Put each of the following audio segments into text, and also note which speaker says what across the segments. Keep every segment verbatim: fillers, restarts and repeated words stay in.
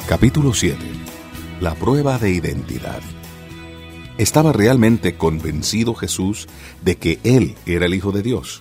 Speaker 1: Capítulo siete. La prueba de identidad. ¿Estaba realmente convencido Jesús de que Él era el Hijo de Dios?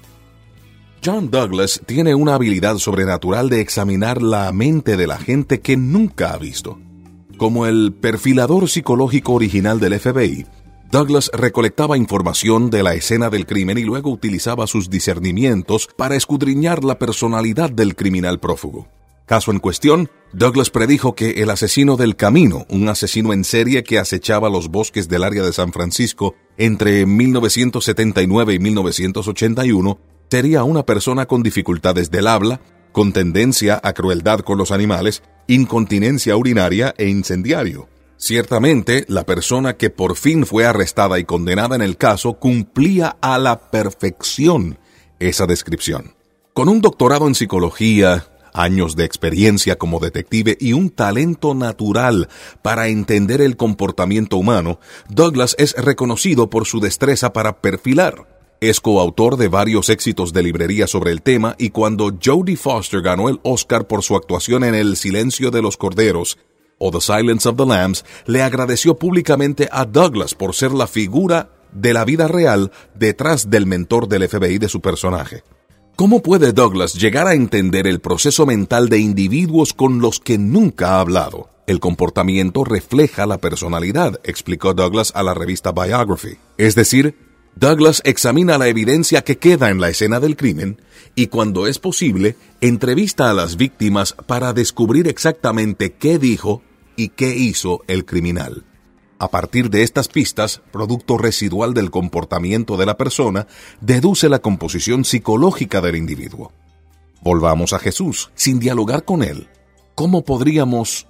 Speaker 1: John Douglas tiene una habilidad sobrenatural de examinar la mente de la gente que nunca ha visto. Como el perfilador psicológico original del F B I, Douglas recolectaba información de la escena del crimen y luego utilizaba sus discernimientos para escudriñar la personalidad del criminal prófugo. Caso en cuestión, Douglas predijo que el asesino del Camino, un asesino en serie que acechaba los bosques del área de San Francisco entre mil novecientos setenta y nueve y mil novecientos ochenta y uno, sería una persona con dificultades del habla, con tendencia a crueldad con los animales, incontinencia urinaria e incendiario. Ciertamente, la persona que por fin fue arrestada y condenada en el caso cumplía a la perfección esa descripción. Con un doctorado en psicología, años de experiencia como detective y un talento natural para entender el comportamiento humano, Douglas es reconocido por su destreza para perfilar. Es coautor de varios éxitos de librería sobre el tema y cuando Jodie Foster ganó el Oscar por su actuación en El silencio de los corderos, o The Silence of the Lambs, le agradeció públicamente a Douglas por ser la figura de la vida real detrás del mentor del F B I de su personaje. ¿Cómo puede Douglas llegar a entender el proceso mental de individuos con los que nunca ha hablado? El comportamiento refleja la personalidad, explicó Douglas a la revista Biography. Es decir, Douglas examina la evidencia que queda en la escena del crimen y, cuando es posible, entrevista a las víctimas para descubrir exactamente qué dijo y qué hizo el criminal. A partir de estas pistas, producto residual del comportamiento de la persona, deduce la composición psicológica del individuo. Volvamos a Jesús. Sin dialogar con Él, ¿cómo podríamos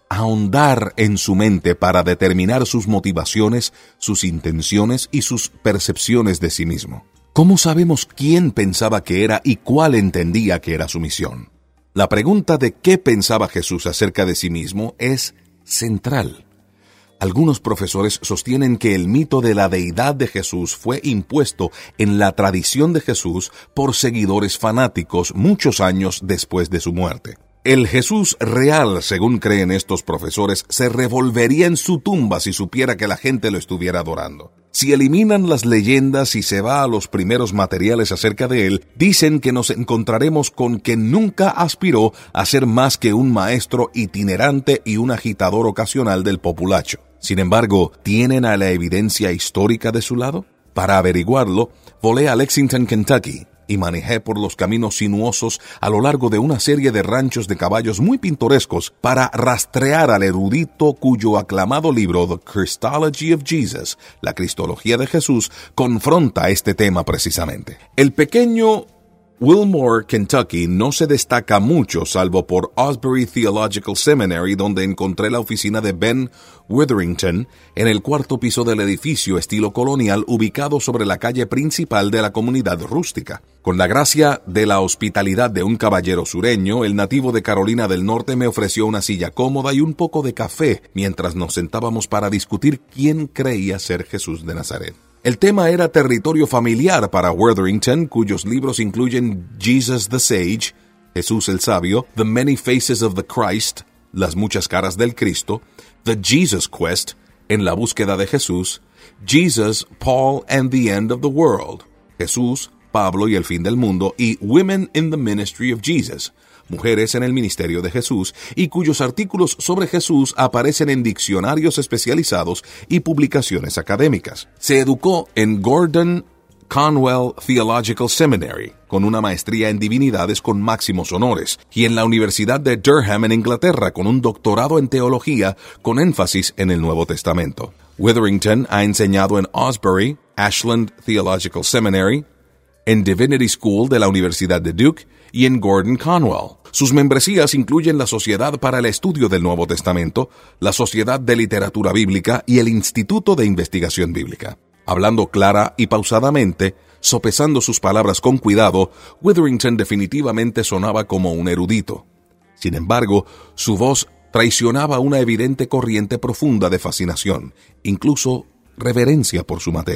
Speaker 1: ahondar en su mente para determinar sus motivaciones, sus intenciones y sus percepciones de sí mismo? ¿Cómo sabemos quién pensaba que era y cuál entendía que era su misión? La pregunta de qué pensaba Jesús acerca de sí mismo es central. Algunos profesores sostienen que el mito de la deidad de Jesús fue impuesto en la tradición de Jesús por seguidores fanáticos muchos años después de su muerte. El Jesús real, según creen estos profesores, se revolvería en su tumba si supiera que la gente lo estuviera adorando. Si eliminan las leyendas y se va a los primeros materiales acerca de él, dicen que nos encontraremos con que nunca aspiró a ser más que un maestro itinerante y un agitador ocasional del populacho. Sin embargo, ¿tienen a la evidencia histórica de su lado? Para averiguarlo, volé a Lexington, Kentucky, y manejé por los caminos sinuosos a lo largo de una serie de ranchos de caballos muy pintorescos para rastrear al erudito cuyo aclamado libro The Christology of Jesus, la Cristología de Jesús, confronta este tema precisamente. El pequeño Wilmore, Kentucky, no se destaca mucho salvo por Osbury Theological Seminary, donde encontré la oficina de Ben Witherington en el cuarto piso del edificio estilo colonial ubicado sobre la calle principal de la comunidad rústica. Con la gracia de la hospitalidad de un caballero sureño, el nativo de Carolina del Norte me ofreció una silla cómoda y un poco de café mientras nos sentábamos para discutir quién creía ser Jesús de Nazaret. El tema era territorio familiar para Witherington, cuyos libros incluyen Jesus the Sage, Jesús el Sabio, The Many Faces of the Christ, Las Muchas Caras del Cristo, The Jesus Quest, En la Búsqueda de Jesús, Jesus, Paul and the End of the World, Jesús, Pablo y el Fin del Mundo, y Women in the Ministry of Jesus, Mujeres en el Ministerio de Jesús, y cuyos artículos sobre Jesús aparecen en diccionarios especializados y publicaciones académicas. Se educó en Gordon Conwell Theological Seminary, con una maestría en divinidades con máximos honores, y en la Universidad de Durham en Inglaterra, con un doctorado en teología con énfasis en el Nuevo Testamento. Witherington ha enseñado en Osbury, Ashland Theological Seminary, en Divinity School de la Universidad de Duke y en Gordon Conwell. Sus membresías incluyen la Sociedad para el Estudio del Nuevo Testamento, la Sociedad de Literatura Bíblica y el Instituto de Investigación Bíblica. Hablando clara y pausadamente, sopesando sus palabras con cuidado, Witherington definitivamente sonaba como un erudito. Sin embargo, su voz traicionaba una evidente corriente profunda de fascinación, incluso reverencia por su materia.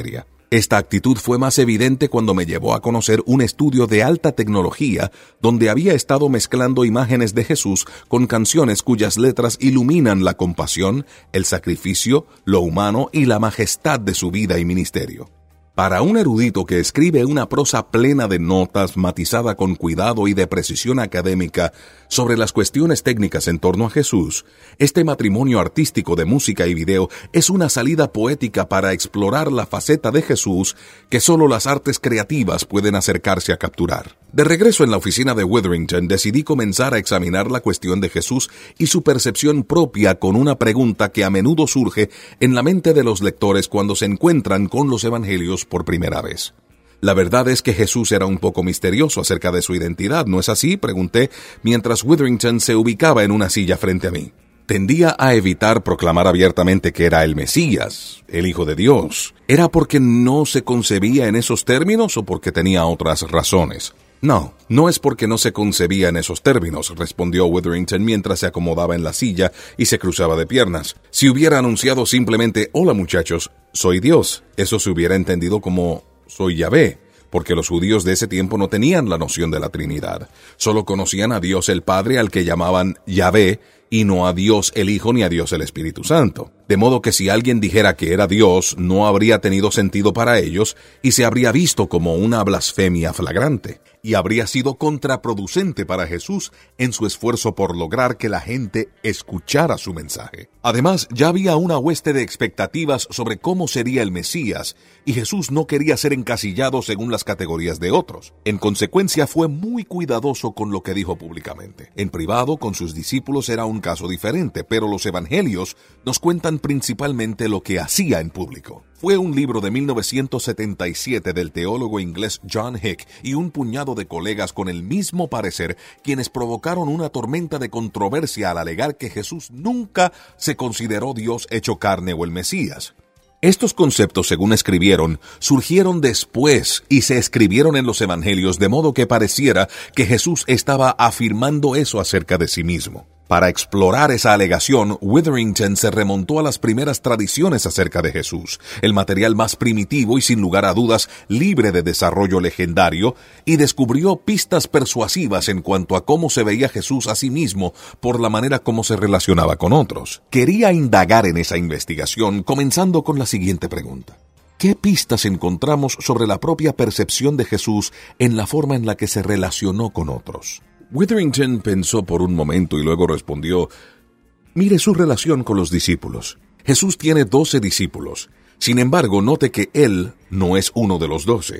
Speaker 1: Esta actitud fue más evidente cuando me llevó a conocer un estudio de alta tecnología donde había estado mezclando imágenes de Jesús con canciones cuyas letras iluminan la compasión, el sacrificio, lo humano y la majestad de su vida y ministerio. Para un erudito que escribe una prosa plena de notas, matizada con cuidado y de precisión académica sobre las cuestiones técnicas en torno a Jesús, este matrimonio artístico de música y video es una salida poética para explorar la faceta de Jesús que solo las artes creativas pueden acercarse a capturar. De regreso en la oficina de Witherington, decidí comenzar a examinar la cuestión de Jesús y su percepción propia con una pregunta que a menudo surge en la mente de los lectores cuando se encuentran con los evangelios por primera vez. La verdad es que Jesús era un poco misterioso acerca de su identidad, ¿no es así?, pregunté mientras Witherington se ubicaba en una silla frente a mí. Tendía a evitar proclamar abiertamente que era el Mesías, el Hijo de Dios. ¿Era porque no se concebía en esos términos o porque tenía otras razones? No, no es porque no se concebía en esos términos, respondió Witherington mientras se acomodaba en la silla y se cruzaba de piernas. Si hubiera anunciado simplemente, hola muchachos, soy Dios, eso se hubiera entendido como soy Yahvé, porque los judíos de ese tiempo no tenían la noción de la Trinidad. Solo conocían a Dios el Padre, al que llamaban Yahvé, y no a Dios el Hijo ni a Dios el Espíritu Santo. De modo que si alguien dijera que era Dios, no habría tenido sentido para ellos y se habría visto como una blasfemia flagrante. Y habría sido contraproducente para Jesús en su esfuerzo por lograr que la gente escuchara su mensaje. Además, ya había una hueste de expectativas sobre cómo sería el Mesías, y Jesús no quería ser encasillado según las categorías de otros. En consecuencia, fue muy cuidadoso con lo que dijo públicamente. En privado, con sus discípulos era un caso diferente, pero los evangelios nos cuentan principalmente lo que hacía en público. Fue un libro de mil novecientos setenta y siete del teólogo inglés John Hick y un puñado de colegas con el mismo parecer quienes provocaron una tormenta de controversia al alegar que Jesús nunca se consideró Dios hecho carne o el Mesías. Estos conceptos, según escribieron, surgieron después y se escribieron en los evangelios de modo que pareciera que Jesús estaba afirmando eso acerca de sí mismo. Para explorar esa alegación, Witherington se remontó a las primeras tradiciones acerca de Jesús, el material más primitivo y sin lugar a dudas libre de desarrollo legendario, y descubrió pistas persuasivas en cuanto a cómo se veía Jesús a sí mismo por la manera como se relacionaba con otros. Quería indagar en esa investigación, comenzando con la siguiente pregunta. ¿Qué pistas encontramos sobre la propia percepción de Jesús en la forma en la que se relacionó con otros? Witherington pensó por un momento y luego respondió, mire su relación con los discípulos. Jesús tiene doce discípulos. Sin embargo, note que él no es uno de los doce.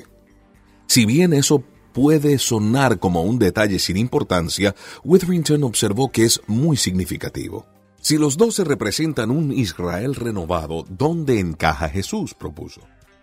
Speaker 1: Si bien eso puede sonar como un detalle sin importancia, Witherington observó que es muy significativo. Si los doce representan un Israel renovado, ¿dónde encaja Jesús?, propuso.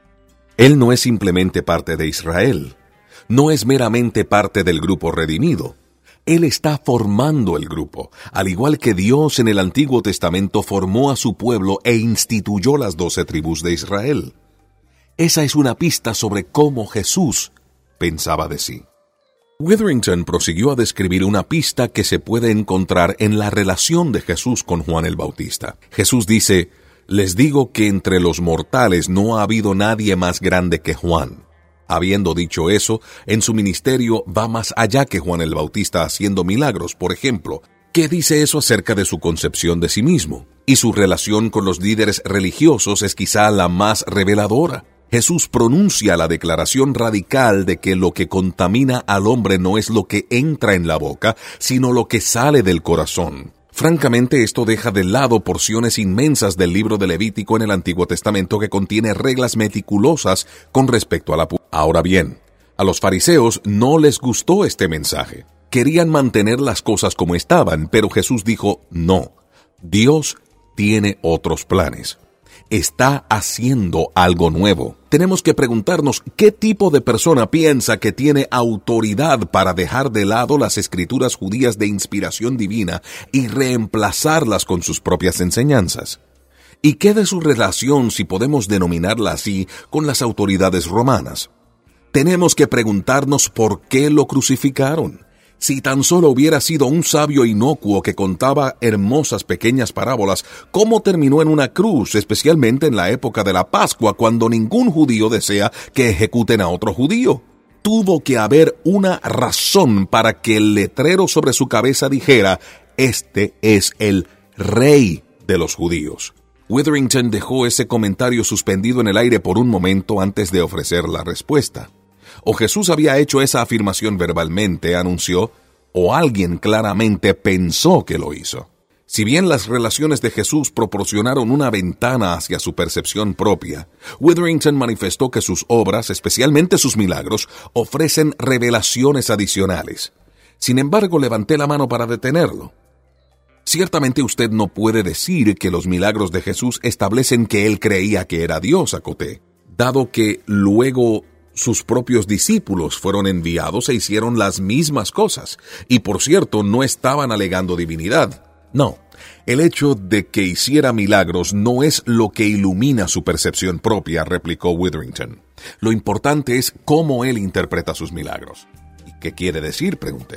Speaker 1: Él no es simplemente parte de Israel. No es meramente parte del grupo redimido. Él está formando el grupo, al igual que Dios en el Antiguo Testamento formó a su pueblo e instituyó las doce tribus de Israel. Esa es una pista sobre cómo Jesús pensaba de sí. Witherington prosiguió a describir una pista que se puede encontrar en la relación de Jesús con Juan el Bautista. Jesús dice, «Les digo que entre los mortales no ha habido nadie más grande que Juan». Habiendo dicho eso, en su ministerio va más allá que Juan el Bautista haciendo milagros, por ejemplo. ¿Qué dice eso acerca de su concepción de sí mismo? Y su relación con los líderes religiosos es quizá la más reveladora. Jesús pronuncia la declaración radical de que lo que contamina al hombre no es lo que entra en la boca, sino lo que sale del corazón. Francamente, esto deja de lado porciones inmensas del libro de Levítico en el Antiguo Testamento que contiene reglas meticulosas con respecto a la pureza. Ahora bien, a los fariseos no les gustó este mensaje. Querían mantener las cosas como estaban, pero Jesús dijo, no, Dios tiene otros planes. Está haciendo algo nuevo. Tenemos que preguntarnos qué tipo de persona piensa que tiene autoridad para dejar de lado las escrituras judías de inspiración divina y reemplazarlas con sus propias enseñanzas. ¿Y qué de su relación, si podemos denominarla así, con las autoridades romanas? Tenemos que preguntarnos por qué lo crucificaron. Si tan solo hubiera sido un sabio inocuo que contaba hermosas pequeñas parábolas, ¿cómo terminó en una cruz, especialmente en la época de la Pascua, cuando ningún judío desea que ejecuten a otro judío? Tuvo que haber una razón para que el letrero sobre su cabeza dijera: «Este es el Rey de los judíos». Witherington dejó ese comentario suspendido en el aire por un momento antes de ofrecer la respuesta. O Jesús había hecho esa afirmación verbalmente, anunció, o alguien claramente pensó que lo hizo. Si bien las relaciones de Jesús proporcionaron una ventana hacia su percepción propia, Witherington manifestó que sus obras, especialmente sus milagros, ofrecen revelaciones adicionales. Sin embargo, levanté la mano para detenerlo. Ciertamente usted no puede decir que los milagros de Jesús establecen que él creía que era Dios, acoté, dado que luego sus propios discípulos fueron enviados e hicieron las mismas cosas, y por cierto no estaban alegando divinidad. No, el hecho de que hiciera milagros no es lo que ilumina su percepción propia, replicó Witherington. Lo importante es cómo él interpreta sus milagros. ¿Y qué quiere decir?, pregunté.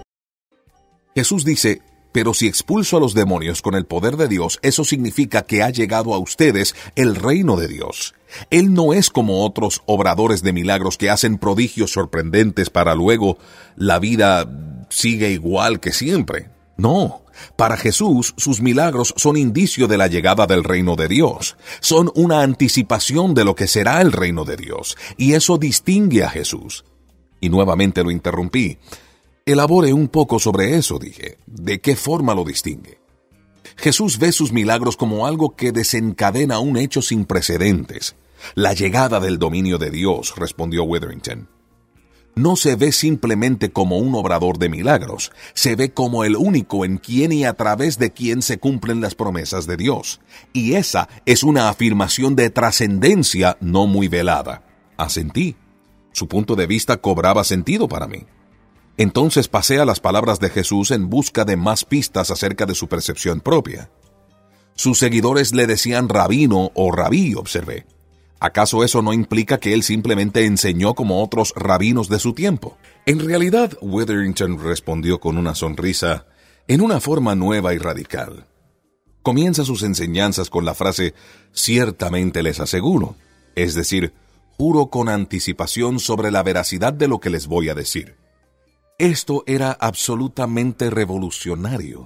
Speaker 1: Jesús dice: «Pero si expulso a los demonios con el poder de Dios, eso significa que ha llegado a ustedes el reino de Dios». Él no es como otros obradores de milagros que hacen prodigios sorprendentes para luego la vida sigue igual que siempre. No, para Jesús sus milagros son indicio de la llegada del reino de Dios. Son una anticipación de lo que será el reino de Dios, y eso distingue a Jesús. Y nuevamente lo interrumpí. Elabore un poco sobre eso, dije. ¿De qué forma lo distingue? Jesús ve sus milagros como algo que desencadena un hecho sin precedentes. La llegada del dominio de Dios, respondió Witherington. No se ve simplemente como un obrador de milagros, se ve como el único en quien y a través de quien se cumplen las promesas de Dios. Y esa es una afirmación de trascendencia no muy velada. Asentí. Su punto de vista cobraba sentido para mí. Entonces pasé a las palabras de Jesús en busca de más pistas acerca de su percepción propia. Sus seguidores le decían rabino o rabí, observé. ¿Acaso eso no implica que él simplemente enseñó como otros rabinos de su tiempo? En realidad, Witherington respondió con una sonrisa, en una forma nueva y radical. Comienza sus enseñanzas con la frase «ciertamente les aseguro», es decir, juro con anticipación sobre la veracidad de lo que les voy a decir. Esto era absolutamente revolucionario.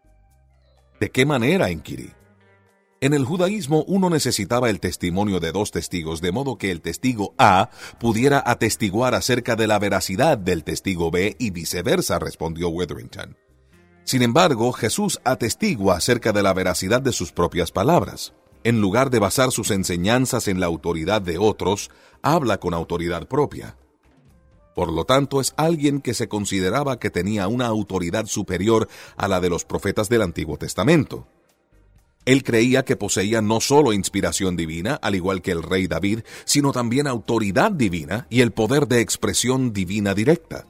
Speaker 1: ¿De qué manera?, inquirí. En el judaísmo uno necesitaba el testimonio de dos testigos, de modo que el testigo A pudiera atestiguar acerca de la veracidad del testigo B y viceversa, respondió Witherington. Sin embargo, Jesús atestigua acerca de la veracidad de sus propias palabras. En lugar de basar sus enseñanzas en la autoridad de otros, habla con autoridad propia. Por lo tanto, es alguien que se consideraba que tenía una autoridad superior a la de los profetas del Antiguo Testamento. Él creía que poseía no solo inspiración divina, al igual que el rey David, sino también autoridad divina y el poder de expresión divina directa.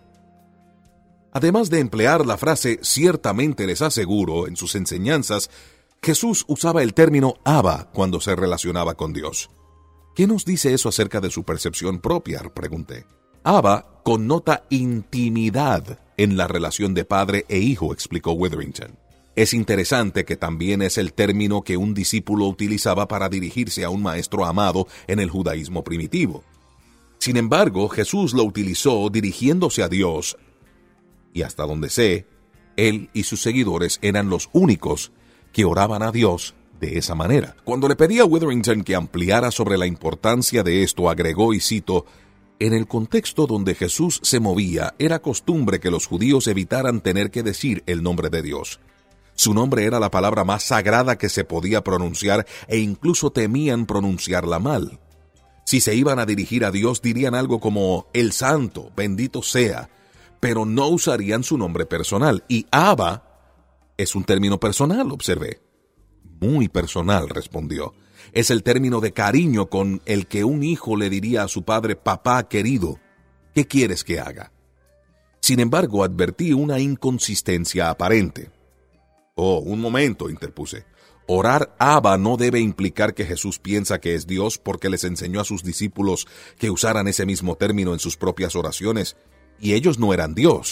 Speaker 1: Además de emplear la frase «ciertamente les aseguro» en sus enseñanzas, Jesús usaba el término Abba cuando se relacionaba con Dios. ¿Qué nos dice eso acerca de su percepción propia?, pregunté. Abba connota intimidad en la relación de padre e hijo, explicó Witherington. Es interesante que también es el término que un discípulo utilizaba para dirigirse a un maestro amado en el judaísmo primitivo. Sin embargo, Jesús lo utilizó dirigiéndose a Dios, y hasta donde sé, él y sus seguidores eran los únicos que oraban a Dios de esa manera. Cuando le pedí a Witherington que ampliara sobre la importancia de esto, agregó, y cito, «En el contexto donde Jesús se movía, era costumbre que los judíos evitaran tener que decir el nombre de Dios. Su nombre era la palabra más sagrada que se podía pronunciar e incluso temían pronunciarla mal. Si se iban a dirigir a Dios, dirían algo como «el santo, bendito sea», pero no usarían su nombre personal. Y Abba es un término personal, observé. Muy personal, respondió. Es el término de cariño con el que un hijo le diría a su padre «papá querido, ¿qué quieres que haga?». Sin embargo, advertí una inconsistencia aparente. «Oh, un momento», interpuse. Orar Abba no debe implicar que Jesús piensa que es Dios porque les enseñó a sus discípulos que usaran ese mismo término en sus propias oraciones, y ellos no eran Dios.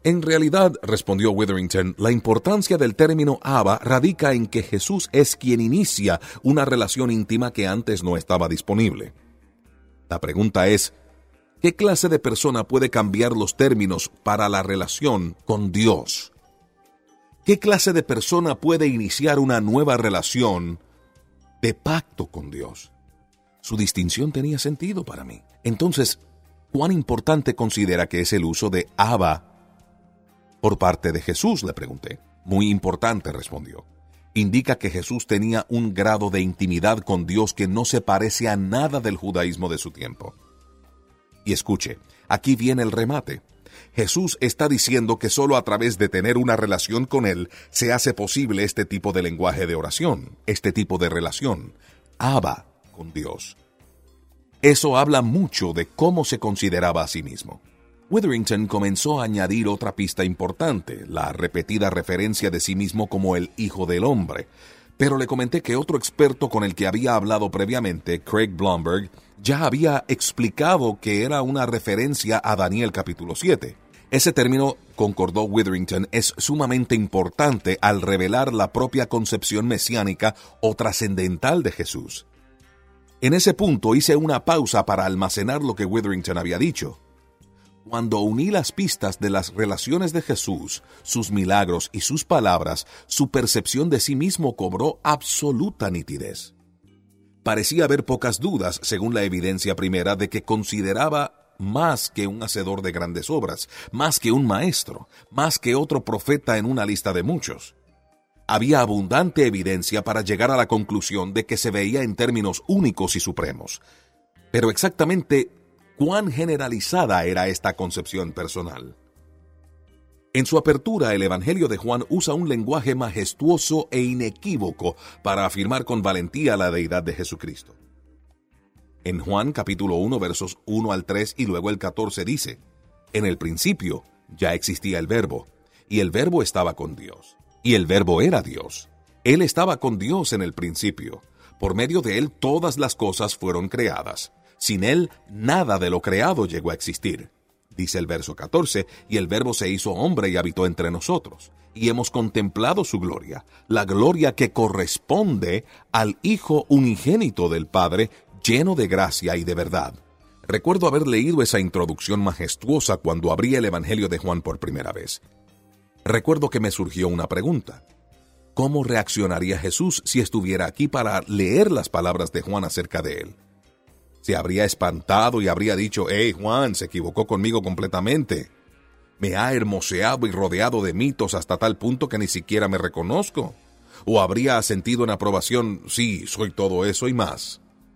Speaker 1: En realidad, respondió Witherington, la importancia del término Abba radica en que Jesús es quien inicia una relación íntima que antes no estaba disponible. La pregunta es, ¿qué clase de persona puede cambiar los términos para la relación con Dios? ¿Qué clase de persona puede iniciar una nueva relación de pacto con Dios? Su distinción tenía sentido para mí. Entonces, ¿cuán importante considera que es el uso de Abba por parte de Jesús?, le pregunté. Muy importante, respondió. Indica que Jesús tenía un grado de intimidad con Dios que no se parece a nada del judaísmo de su tiempo. Y escuche, aquí viene el remate. Jesús está diciendo que solo a través de tener una relación con Él se hace posible este tipo de lenguaje de oración, este tipo de relación, Abba con Dios. Eso habla mucho de cómo se consideraba a sí mismo. Witherington comenzó a añadir otra pista importante, la repetida referencia de sí mismo como el Hijo del Hombre. Pero le comenté que otro experto con el que había hablado previamente, Craig Blomberg, ya había explicado que era una referencia a Daniel capítulo siete. Ese término, concordó Witherington, es sumamente importante al revelar la propia concepción mesiánica o trascendental de Jesús. En ese punto hice una pausa para almacenar lo que Witherington había dicho. Cuando uní las pistas de las relaciones de Jesús, sus milagros y sus palabras, su percepción de sí mismo cobró absoluta nitidez. Parecía haber pocas dudas, según la evidencia primera, de que consideraba más que un hacedor de grandes obras, más que un maestro, más que otro profeta en una lista de muchos. Había abundante evidencia para llegar a la conclusión de que se veía en términos únicos y supremos. Pero exactamente, ¿cuán generalizada era esta concepción personal? En su apertura, el Evangelio de Juan usa un lenguaje majestuoso e inequívoco para afirmar con valentía la deidad de Jesucristo. En Juan capítulo uno, versos uno al tres y luego el catorce dice, «En el principio ya existía el Verbo, y el Verbo estaba con Dios, y el Verbo era Dios. Él estaba con Dios en el principio. Por medio de Él todas las cosas fueron creadas. Sin Él, nada de lo creado llegó a existir». Dice el verso catorce, «Y el Verbo se hizo hombre y habitó entre nosotros, y hemos contemplado su gloria, la gloria que corresponde al Hijo unigénito del Padre, lleno de gracia y de verdad». Recuerdo haber leído esa introducción majestuosa cuando abrí el Evangelio de Juan por primera vez. Recuerdo que me surgió una pregunta. ¿Cómo reaccionaría Jesús si estuviera aquí para leer las palabras de Juan acerca de él? Se habría espantado y habría dicho, «Hey, Juan, se equivocó conmigo completamente. Me ha hermoseado y rodeado de mitos hasta tal punto que ni siquiera me reconozco». O habría sentido en aprobación, «Sí, soy todo eso y más».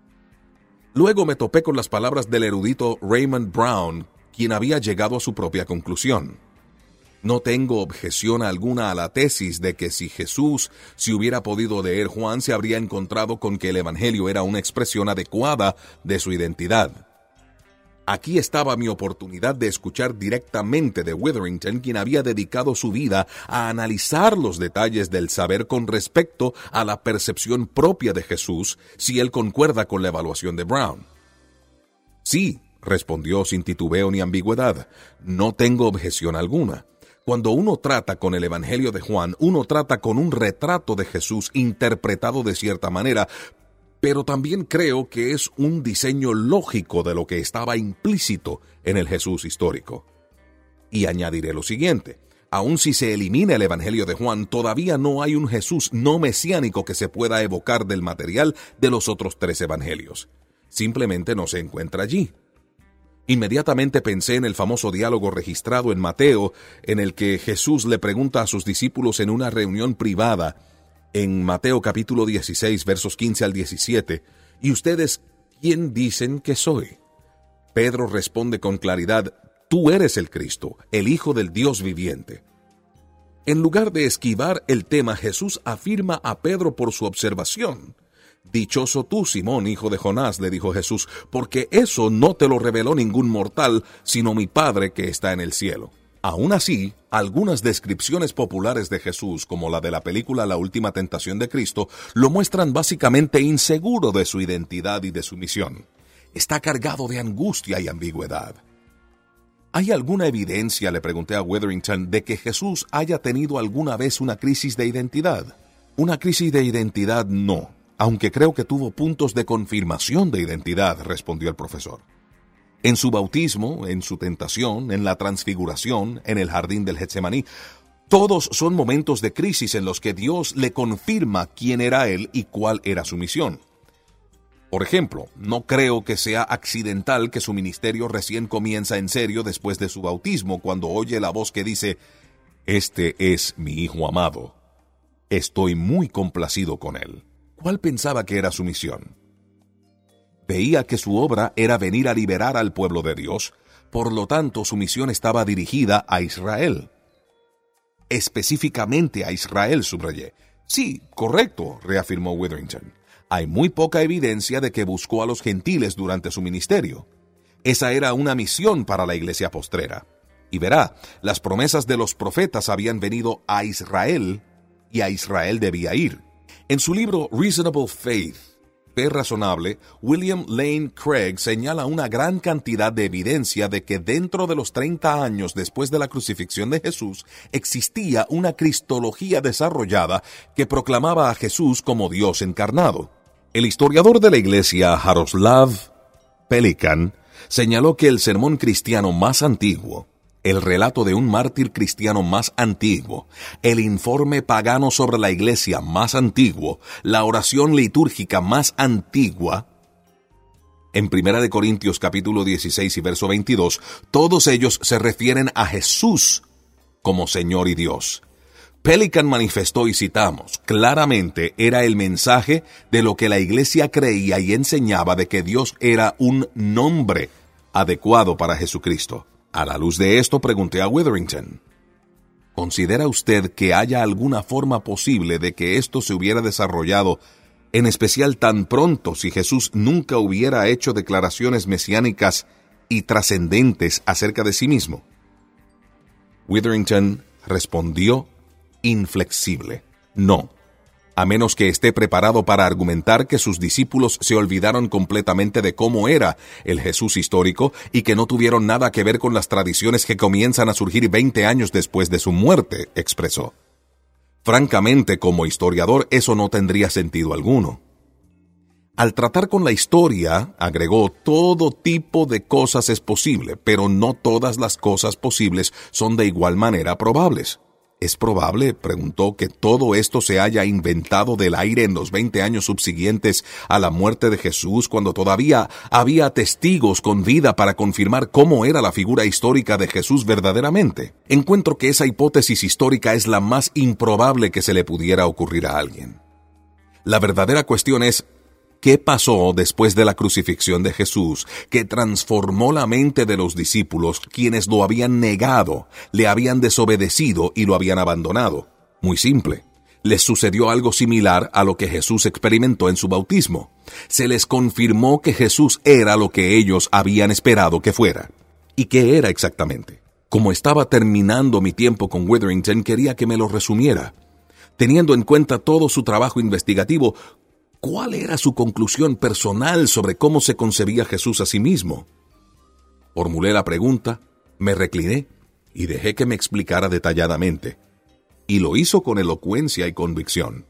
Speaker 1: Luego me topé con las palabras del erudito Raymond Brown, quien había llegado a su propia conclusión. No tengo objeción alguna a la tesis de que si Jesús si hubiera podido leer Juan, se habría encontrado con que el Evangelio era una expresión adecuada de su identidad. Aquí estaba mi oportunidad de escuchar directamente de Witherington, quien había dedicado su vida a analizar los detalles del saber con respecto a la percepción propia de Jesús, si él concuerda con la evaluación de Brown. «Sí», respondió sin titubeo ni ambigüedad, «no tengo objeción alguna». Cuando uno trata con el Evangelio de Juan, uno trata con un retrato de Jesús interpretado de cierta manera, pero también creo que es un diseño lógico de lo que estaba implícito en el Jesús histórico. Y añadiré lo siguiente, aun si se elimina el Evangelio de Juan, todavía no hay un Jesús no mesiánico que se pueda evocar del material de los otros tres evangelios. Simplemente no se encuentra allí. Inmediatamente pensé en el famoso diálogo registrado en Mateo, en el que Jesús le pregunta a sus discípulos en una reunión privada, en Mateo capítulo dieciséis, versos quince al diecisiete, «¿Y ustedes quién dicen que soy?» Pedro responde con claridad, «Tú eres el Cristo, el Hijo del Dios viviente». En lugar de esquivar el tema, Jesús afirma a Pedro por su observación. «Dichoso tú, Simón, hijo de Jonás», le dijo Jesús, «porque eso no te lo reveló ningún mortal, sino mi Padre que está en el cielo». Aún así, algunas descripciones populares de Jesús, como la de la película La Última Tentación de Cristo, lo muestran básicamente inseguro de su identidad y de su misión. Está cargado de angustia y ambigüedad. ¿Hay alguna evidencia, le pregunté a Witherington, de que Jesús haya tenido alguna vez una crisis de identidad? Una crisis de identidad no, aunque creo que tuvo puntos de confirmación de identidad, respondió el profesor. En su bautismo, en su tentación, en la transfiguración, en el jardín del Getsemaní, todos son momentos de crisis en los que Dios le confirma quién era Él y cuál era su misión. Por ejemplo, no creo que sea accidental que su ministerio recién comienza en serio después de su bautismo, cuando oye la voz que dice: «Este es mi Hijo amado. Estoy muy complacido con él». ¿Cuál pensaba que era su misión? Veía que su obra era venir a liberar al pueblo de Dios, por lo tanto su misión estaba dirigida a Israel. Específicamente a Israel, subrayé. Sí, correcto, reafirmó Witherington. Hay muy poca evidencia de que buscó a los gentiles durante su ministerio. Esa era una misión para la iglesia postrera. Y verá, las promesas de los profetas habían venido a Israel, y a Israel debía ir. En su libro Reasonable Faith, Fe Razonable, William Lane Craig señala una gran cantidad de evidencia de que dentro de los treinta años después de la crucifixión de Jesús existía una cristología desarrollada que proclamaba a Jesús como Dios encarnado. El historiador de la iglesia Jaroslav Pelikan señaló que el sermón cristiano más antiguo, el relato de un mártir cristiano más antiguo, el informe pagano sobre la iglesia más antiguo, la oración litúrgica más antigua, en Primera de Corintios capítulo dieciséis y verso veintidós, todos ellos se refieren a Jesús como Señor y Dios. Pelikan manifestó, y citamos, claramente era el mensaje de lo que la iglesia creía y enseñaba de que Dios era un nombre adecuado para Jesucristo. A la luz de esto, pregunté a Witherington: ¿considera usted que haya alguna forma posible de que esto se hubiera desarrollado, en especial tan pronto, si Jesús nunca hubiera hecho declaraciones mesiánicas y trascendentes acerca de sí mismo? Witherington respondió inflexible: no, a menos que esté preparado para argumentar que sus discípulos se olvidaron completamente de cómo era el Jesús histórico y que no tuvieron nada que ver con las tradiciones que comienzan a surgir veinte años después de su muerte, expresó. Francamente, como historiador, eso no tendría sentido alguno. Al tratar con la historia, agregó, todo tipo de cosas es posible, pero no todas las cosas posibles son de igual manera probables. ¿Es probable, preguntó, que todo esto se haya inventado del aire en los veinte años subsiguientes a la muerte de Jesús, cuando todavía había testigos con vida para confirmar cómo era la figura histórica de Jesús verdaderamente? Encuentro que esa hipótesis histórica es la más improbable que se le pudiera ocurrir a alguien. La verdadera cuestión es: ¿qué pasó después de la crucifixión de Jesús que transformó la mente de los discípulos, quienes lo habían negado, le habían desobedecido y lo habían abandonado? Muy simple. Les sucedió algo similar a lo que Jesús experimentó en su bautismo. Se les confirmó que Jesús era lo que ellos habían esperado que fuera. ¿Y qué era exactamente? Como estaba terminando mi tiempo con Witherington, quería que me lo resumiera. Teniendo en cuenta todo su trabajo investigativo, ¿cuál era su conclusión personal sobre cómo se concebía Jesús a sí mismo? Formulé la pregunta, me recliné y dejé que me explicara detalladamente. Y lo hizo con elocuencia y convicción.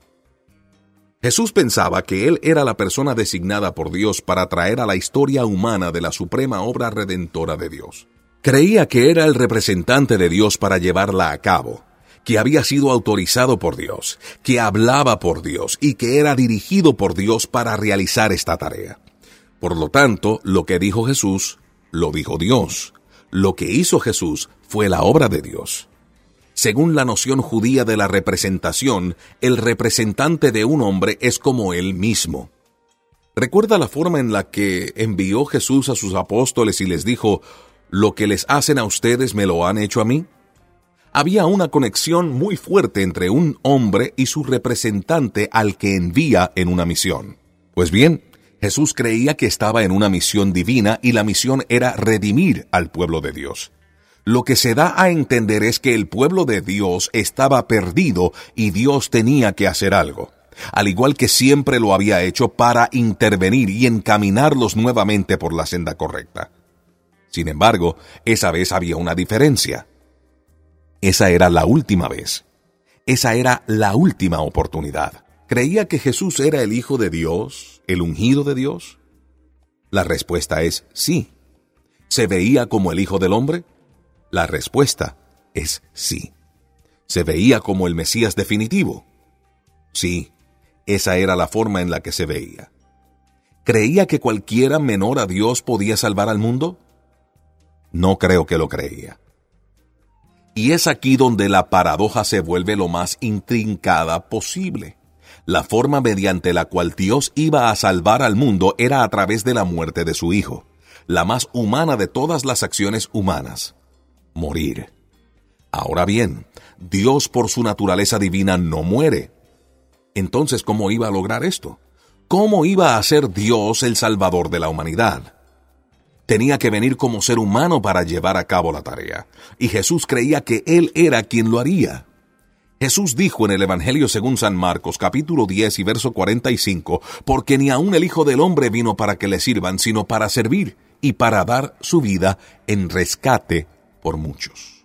Speaker 1: Jesús pensaba que Él era la persona designada por Dios para traer a la historia humana de la suprema obra redentora de Dios. Creía que era el representante de Dios para llevarla a cabo, que había sido autorizado por Dios, que hablaba por Dios y que era dirigido por Dios para realizar esta tarea. Por lo tanto, lo que dijo Jesús, lo dijo Dios. Lo que hizo Jesús fue la obra de Dios. Según la noción judía de la representación, el representante de un hombre es como él mismo. ¿Recuerda la forma en la que envió Jesús a sus apóstoles y les dijo: «Lo que les hacen a ustedes me lo han hecho a mí»? Había una conexión muy fuerte entre un hombre y su representante al que envía en una misión. Pues bien, Jesús creía que estaba en una misión divina y la misión era redimir al pueblo de Dios. Lo que se da a entender es que el pueblo de Dios estaba perdido y Dios tenía que hacer algo, al igual que siempre lo había hecho, para intervenir y encaminarlos nuevamente por la senda correcta. Sin embargo, esa vez había una diferencia. Esa era la última vez. Esa era la última oportunidad. ¿Creía que Jesús era el Hijo de Dios, el ungido de Dios? La respuesta es sí. ¿Se veía como el Hijo del Hombre? La respuesta es sí. ¿Se veía como el Mesías definitivo? Sí, esa era la forma en la que se veía. ¿Creía que cualquiera menor a Dios podía salvar al mundo? No creo que lo creía. Y es aquí donde la paradoja se vuelve lo más intrincada posible. La forma mediante la cual Dios iba a salvar al mundo era a través de la muerte de su Hijo, la más humana de todas las acciones humanas: morir. Ahora bien, Dios por su naturaleza divina no muere. Entonces, ¿cómo iba a lograr esto? ¿Cómo iba a ser Dios el Salvador de la humanidad? Tenía que venir como ser humano para llevar a cabo la tarea, y Jesús creía que Él era quien lo haría. Jesús dijo en el Evangelio según San Marcos, capítulo diez y verso cuarenta y cinco, porque ni aun el Hijo del Hombre vino para que le sirvan, sino para servir y para dar su vida en rescate por muchos.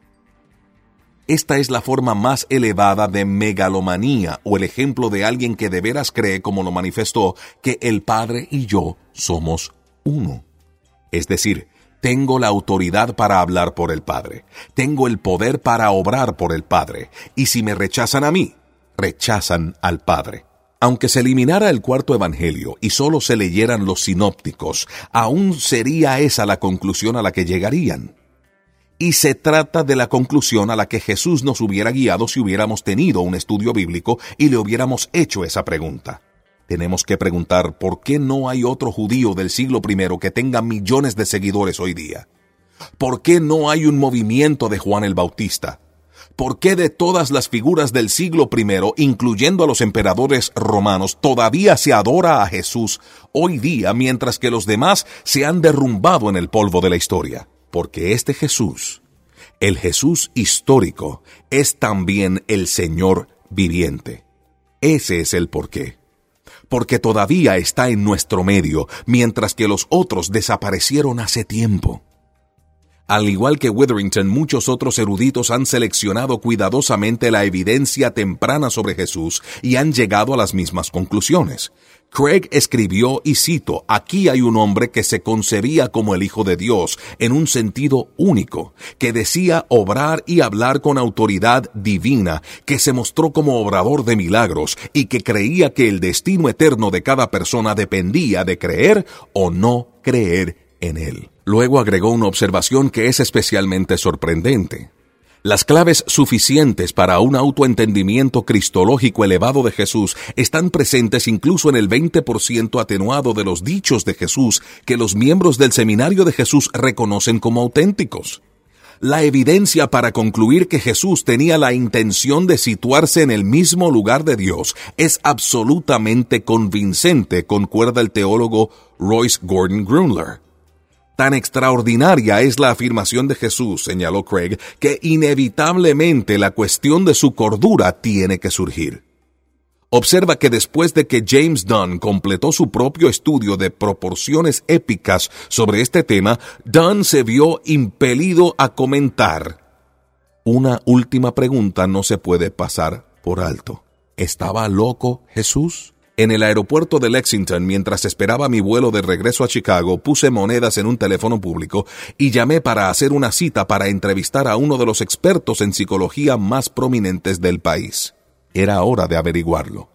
Speaker 1: Esta es la forma más elevada de megalomanía, o el ejemplo de alguien que de veras cree, como lo manifestó, que el Padre y yo somos uno. Es decir, tengo la autoridad para hablar por el Padre, tengo el poder para obrar por el Padre, y si me rechazan a mí, rechazan al Padre. Aunque se eliminara el cuarto evangelio y solo se leyeran los sinópticos, aún sería esa la conclusión a la que llegarían. Y se trata de la conclusión a la que Jesús nos hubiera guiado si hubiéramos tenido un estudio bíblico y le hubiéramos hecho esa pregunta. Tenemos que preguntar por qué no hay otro judío del siglo primero que tenga millones de seguidores hoy día. ¿Por qué no hay un movimiento de Juan el Bautista? ¿Por qué de todas las figuras del siglo primero, incluyendo a los emperadores romanos, todavía se adora a Jesús hoy día mientras que los demás se han derrumbado en el polvo de la historia? Porque este Jesús, el Jesús histórico, es también el Señor viviente. Ese es el porqué. Porque todavía está en nuestro medio, mientras que los otros desaparecieron hace tiempo. Al igual que Witherington, muchos otros eruditos han seleccionado cuidadosamente la evidencia temprana sobre Jesús y han llegado a las mismas conclusiones. Craig escribió, y cito, «Aquí hay un hombre que se concebía como el Hijo de Dios en un sentido único, que decía obrar y hablar con autoridad divina, que se mostró como obrador de milagros y que creía que el destino eterno de cada persona dependía de creer o no creer en él». Luego agregó una observación que es especialmente sorprendente. Las claves suficientes para un autoentendimiento cristológico elevado de Jesús están presentes incluso en el veinte por ciento atenuado de los dichos de Jesús que los miembros del Seminario de Jesús reconocen como auténticos. La evidencia para concluir que Jesús tenía la intención de situarse en el mismo lugar de Dios es absolutamente convincente, concuerda el teólogo Royce Gordon Grunler. Tan extraordinaria es la afirmación de Jesús, señaló Craig, que inevitablemente la cuestión de su cordura tiene que surgir. Observa que después de que James Dunn completó su propio estudio de proporciones épicas sobre este tema, Dunn se vio impelido a comentar: una última pregunta no se puede pasar por alto. ¿Estaba loco Jesús? En el aeropuerto de Lexington, mientras esperaba mi vuelo de regreso a Chicago, puse monedas en un teléfono público y llamé para hacer una cita para entrevistar a uno de los expertos en psicología más prominentes del país. Era hora de averiguarlo.